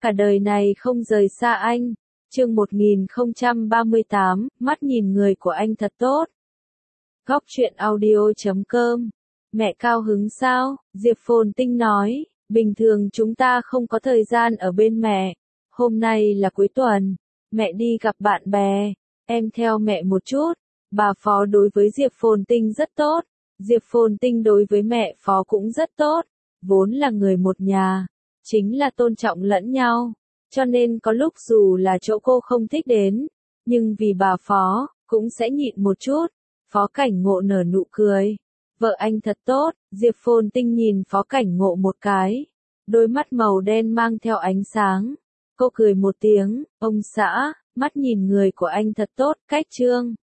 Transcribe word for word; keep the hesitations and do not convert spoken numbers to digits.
cả đời này không rời xa anh. Chương một nghìn không trăm ba mươi tám, mắt nhìn người của anh thật tốt. Góc truyện audio chấm com. Mẹ cao hứng sao? Diệp Phồn Tinh nói, bình thường chúng ta không có thời gian ở bên mẹ. Hôm nay là cuối tuần, mẹ đi gặp bạn bè, em theo mẹ một chút. Bà Phó đối với Diệp Phồn Tinh rất tốt, Diệp Phồn Tinh đối với mẹ Phó cũng rất tốt, vốn là người một nhà, chính là tôn trọng lẫn nhau, cho nên có lúc dù là chỗ cô không thích đến, nhưng vì bà Phó, cũng sẽ nhịn một chút. Phó Cảnh Ngộ nở nụ cười, vợ anh thật tốt. Diệp Phồn Tinh nhìn Phó Cảnh Ngộ một cái, đôi mắt màu đen mang theo ánh sáng, cô cười một tiếng, ông xã, mắt nhìn người của anh thật tốt. Cách chương